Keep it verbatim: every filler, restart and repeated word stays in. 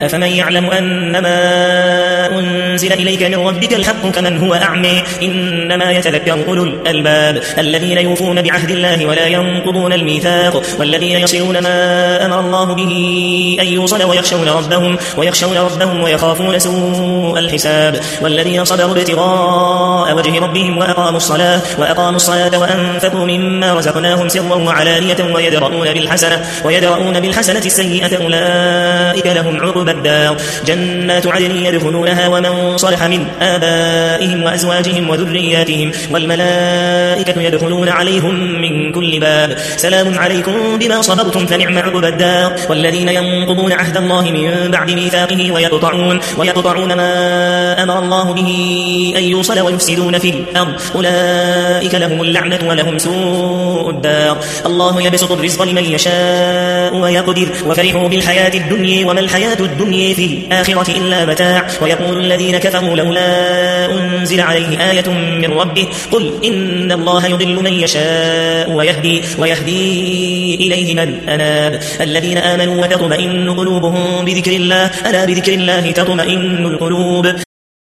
أفمن يعلم أنما أنزل إليك من ربك الحق كمن هو أعمى إنما يتذكر أولو الألباب الذين يوفون بعهد الله ولا ينقضون الميثاق والذين يصلون ما أمر الله به أن يوصل ويخشون ربهم ويخشون ربهم ويخافون سوء الحساب والذين صبروا ابتغاء وجه ربهم وأقاموا الصلاة وأقاموا الصلاة وأنفقوا مما رزقناهم سرا وعلانية ويدرؤون بالحسنة ويدرؤون بالحسنة السيئة أولئك لهم عقبى الدار جنات عدن يدخلونها ومن صلح من آبائهم وأزواجهم وذرياتهم والملائكة يدخلون عليهم من كل باب سلام عليكم بما صبرتم فنعم عقبى الدار والذين ينقضون عهد الله من بعد ميثاقه ويقطعون ويقطعون ما أمر الله به أن يوصل ويفسدون في الأرض أولئك لهم اللعنة ولهم سوء الدار الله يبسط الرزق لمن يشاء ويقدر وفرحوا بالحياة الدنيا وما الحياة الدنيا في الآخرة إلا متاع ويقول الذين كفروا لولا أنزل عليه آية من ربه قل إن الله يضل من يشاء ويهدي, ويهدي إليه من أناب الذين آمنوا وتطمئن قلوبهم بذكر الله ألا بذكر الله تطمئن القلوب